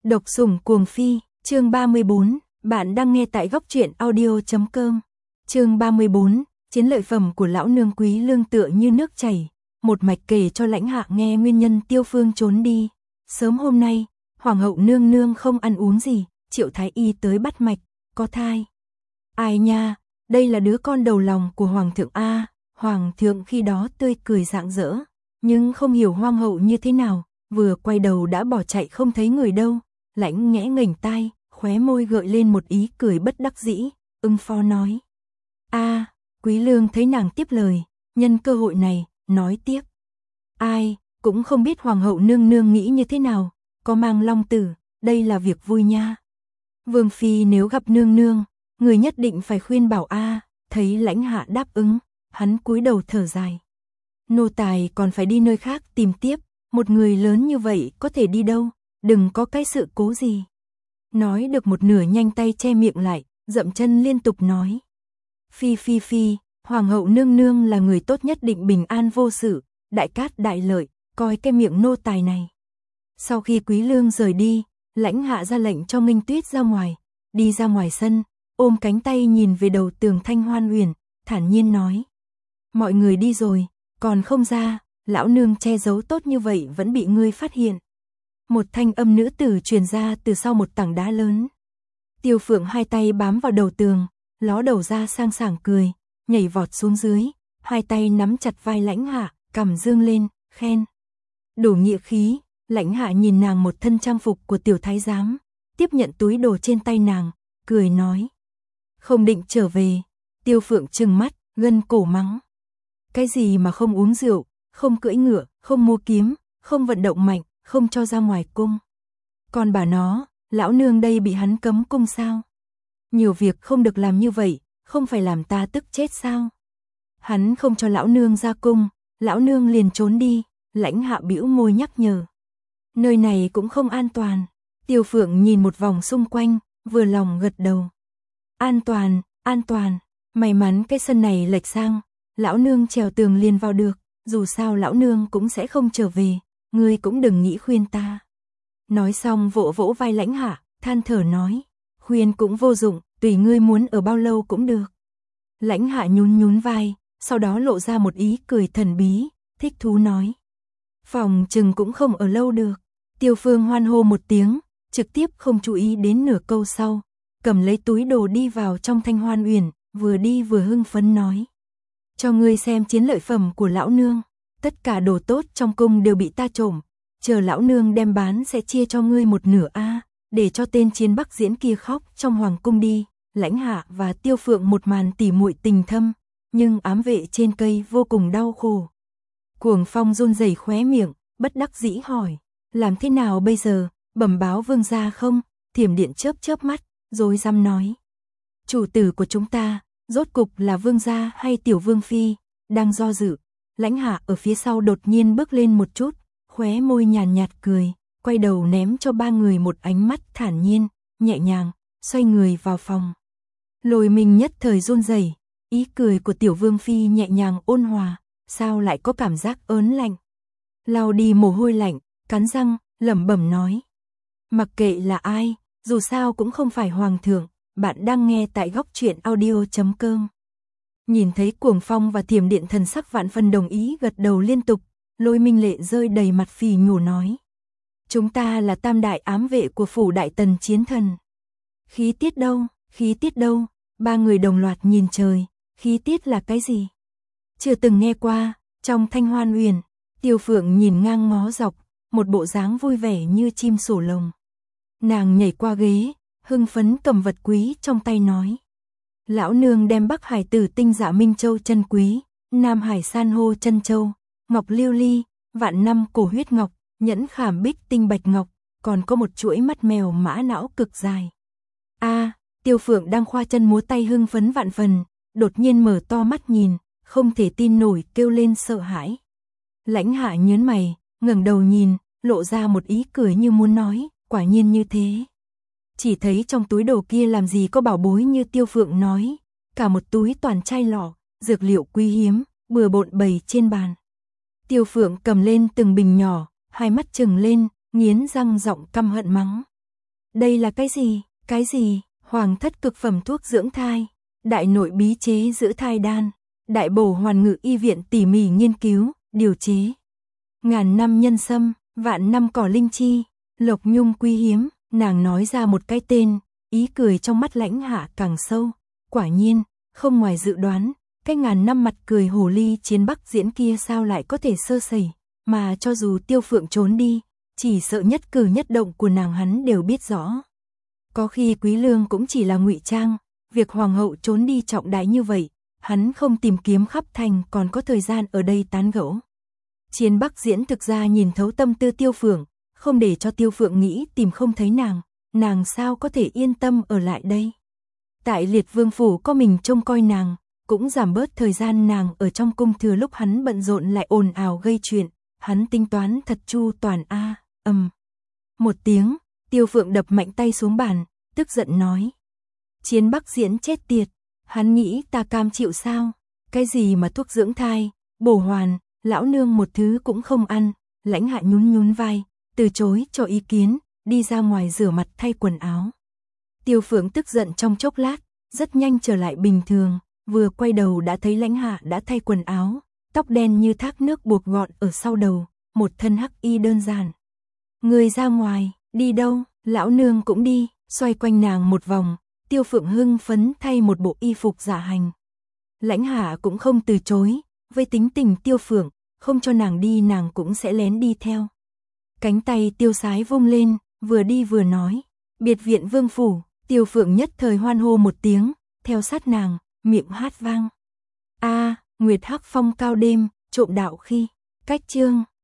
Độc sủng cuồng phi, chương 34, bạn đang nghe tại góc truyện audio.com. Chương 34, chiến lợi phẩm của lão nương Quý Lương tựa như nước chảy, một mạch kể cho Lãnh Hạ nghe nguyên nhân Tiêu Phương trốn đi. Sớm hôm nay, hoàng hậu nương nương không ăn uống gì, Triệu thái y tới bắt mạch, có thai. Ai nha, đây là đứa con đầu lòng của hoàng thượng a. Hoàng thượng khi đó tươi cười rạng rỡ, nhưng không hiểu hoàng hậu như thế nào, vừa quay đầu đã bỏ chạy không thấy người đâu. Lãnh Nghẽ nghềnh tai, khóe môi gợi lên một ý cười bất đắc dĩ, ưng phó nói. Quý Lương thấy nàng tiếp lời, nhân cơ hội này, nói tiếp. Ai, cũng không biết hoàng hậu nương nương nghĩ như thế nào, có mang long tử, đây là việc vui nha. Vương phi nếu gặp nương nương, người nhất định phải khuyên bảo thấy Lãnh Hạ đáp ứng, hắn cúi đầu thở dài. Nô tài còn phải đi nơi khác tìm tiếp, một người lớn như vậy có thể đi đâu, đừng có cái sự cố gì. Nói được một nửa nhanh tay che miệng lại, dậm chân liên tục nói. Phi, hoàng hậu nương nương là người tốt nhất định bình an vô sự, đại cát đại lợi, coi cái miệng nô tài này. Sau khi Quý Lương rời đi, Lãnh Hạ ra lệnh cho Nghinh Tuyết ra ngoài, đi ra ngoài sân, ôm cánh tay nhìn về đầu tường Thanh Hoan Uyển, thản nhiên nói. Mọi người đi rồi, còn không ra, lão nương che giấu tốt như vậy vẫn bị ngươi phát hiện. Một thanh âm nữ tử truyền ra từ sau một tảng đá lớn. Tiêu Phượng hai tay bám vào đầu tường, ló đầu ra sang sảng cười, nhảy vọt xuống dưới, hai tay nắm chặt vai Lãnh Hạ, cằm dương lên, khen. Đủ nghĩa khí. Lãnh Hạ nhìn nàng một thân trang phục của tiểu thái giám, tiếp nhận túi đồ trên tay nàng, cười nói. Không định trở về. Tiêu Phượng trừng mắt, gân cổ mắng. Cái gì mà không uống rượu, không cưỡi ngựa, không mua kiếm, không vận động mạnh, không cho ra ngoài cung. Còn bà nó, lão nương đây bị hắn cấm cung sao? Nhiều việc không được làm như vậy, không phải làm ta tức chết sao? Hắn không cho lão nương ra cung, lão nương liền trốn đi. Lãnh Hạ bĩu môi nhắc nhở. Nơi này cũng không an toàn. Tiêu Phượng nhìn một vòng xung quanh, vừa lòng gật đầu. An toàn, may mắn cái sân này lệch sang, lão nương trèo tường liền vào được, dù sao lão nương cũng sẽ không trở về, ngươi cũng đừng nghĩ khuyên ta. Nói xong vỗ vỗ vai Lãnh Hạ, than thở nói, khuyên cũng vô dụng, tùy ngươi muốn ở bao lâu cũng được. Lãnh Hạ nhún vai, sau đó lộ ra một ý cười thần bí, thích thú nói. Phòng chừng cũng không ở lâu được. Tiêu Phương hoan hô một tiếng, trực tiếp không chú ý đến nửa câu sau, cầm lấy túi đồ đi vào trong Thanh Hoan Uyển, vừa đi vừa hưng phấn nói. Cho ngươi xem chiến lợi phẩm của lão nương, tất cả đồ tốt trong cung đều bị ta trộm, chờ lão nương đem bán sẽ chia cho ngươi một nửa để cho tên chiến bắc diễn kia khóc trong hoàng cung đi. Lãnh Hạ và Tiêu Phượng một màn tỉ muội tình thâm, nhưng ám vệ trên cây vô cùng đau khổ. Cuồng Phong run rẩy khóe miệng, bất đắc dĩ hỏi, làm thế nào bây giờ, bẩm báo vương gia không? Thiểm Điện chớp mắt, rối rắm nói. Chủ tử của chúng ta, rốt cục là vương gia hay tiểu vương phi, đang do dự. Lãnh Hạ ở phía sau đột nhiên bước lên một chút, khóe môi nhàn nhạt cười, quay đầu ném cho ba người một ánh mắt thản nhiên, nhẹ nhàng, xoay người vào phòng. Lôi mình nhất thời run rẩy, ý cười của tiểu vương phi nhẹ nhàng ôn hòa, sao lại có cảm giác ớn lạnh. Lau đi mồ hôi lạnh, cắn răng, lẩm bẩm nói. Mặc kệ là ai, dù sao cũng không phải hoàng thượng, bạn đang nghe tại góc truyện audio.com. Nhìn thấy Cuồng Phong và Thiểm Điện thần sắc vạn phần đồng ý gật đầu liên tục, Lôi Minh lệ rơi đầy mặt phì nhổ nói. Chúng ta là tam đại ám vệ của phủ đại tần chiến thần. Khí tiết đâu, ba người đồng loạt nhìn trời, khí tiết là cái gì? Chưa từng nghe qua. Trong Thanh Hoan Uyển, Tiêu Phượng nhìn ngang ngó dọc, một bộ dáng vui vẻ như chim sổ lồng. Nàng nhảy qua ghế, hưng phấn cầm vật quý trong tay nói. Lão nương đem Bắc Hải tử tinh dạ Minh Châu chân quý, Nam Hải san hô chân châu, ngọc liêu ly, vạn năm cổ huyết ngọc, nhẫn khảm bích tinh bạch ngọc, còn có một chuỗi mắt mèo mã não cực dài. Tiêu Phượng đang khoa chân múa tay hưng phấn vạn phần, đột nhiên mở to mắt nhìn, không thể tin nổi kêu lên sợ hãi. Lãnh Hạ nhớn mày, ngẩng đầu nhìn, lộ ra một ý cười như muốn nói, quả nhiên như thế. Chỉ thấy trong túi đồ kia làm gì có bảo bối như Tiêu Phượng nói, cả một túi toàn chai lọ, dược liệu quý hiếm, bừa bộn bày trên bàn. Tiêu Phượng cầm lên từng bình nhỏ, hai mắt trừng lên, nghiến răng giọng căm hận mắng. Đây là cái gì? Cái gì? Hoàng thất cực phẩm thuốc dưỡng thai, đại nội bí chế giữ thai đan, đại bổ hoàn ngự y viện tỉ mỉ nghiên cứu, điều chế. Ngàn năm nhân sâm, vạn năm cỏ linh chi, lộc nhung quý hiếm, nàng nói ra một cái tên, ý cười trong mắt Lãnh Hạ càng sâu. Quả nhiên, không ngoài dự đoán, cái ngàn năm mặt cười hồ ly chiến Bắc Diễn kia sao lại có thể sơ sẩy, mà cho dù Tiêu Phượng trốn đi, chỉ sợ nhất cử nhất động của nàng hắn đều biết rõ. Có khi Quý Lương cũng chỉ là ngụy trang, việc hoàng hậu trốn đi trọng đại như vậy, hắn không tìm kiếm khắp thành còn có thời gian ở đây tán gẫu. Chiến Bắc Diễn thực ra nhìn thấu tâm tư Tiêu Phượng, không để cho Tiêu Phượng nghĩ tìm không thấy nàng sao có thể yên tâm ở lại đây. Tại Liệt Vương phủ có mình trông coi nàng, cũng giảm bớt thời gian nàng ở trong cung thừa lúc hắn bận rộn lại ồn ào gây chuyện, hắn tính toán thật chu toàn a. Một tiếng, Tiêu Phượng đập mạnh tay xuống bàn, tức giận nói. Chiến Bắc Diễn chết tiệt, hắn nghĩ ta cam chịu sao? Cái gì mà thuốc dưỡng thai, bổ hoàn, lão nương một thứ cũng không ăn. Lãnh Hạ nhún vai, từ chối cho ý kiến, đi ra ngoài rửa mặt thay quần áo. Tiêu Phượng tức giận trong chốc lát, rất nhanh trở lại bình thường, vừa quay đầu đã thấy Lãnh Hạ đã thay quần áo, tóc đen như thác nước buộc gọn ở sau đầu, một thân hắc y đơn giản. Người ra ngoài, đi đâu? Lão nương cũng đi, xoay quanh nàng một vòng, Tiêu Phượng hưng phấn thay một bộ y phục dạ hành. Lãnh Hạ cũng không từ chối, với tính tình Tiêu Phượng, không cho nàng đi nàng cũng sẽ lén đi theo. Cánh tay Tiêu Sái vung lên, vừa đi vừa nói, biệt viện vương phủ. Tiêu Phượng nhất thời hoan hô một tiếng, theo sát nàng, miệng hát vang. A, Nguyệt Hắc Phong cao đêm, trộm đạo khi, cách chương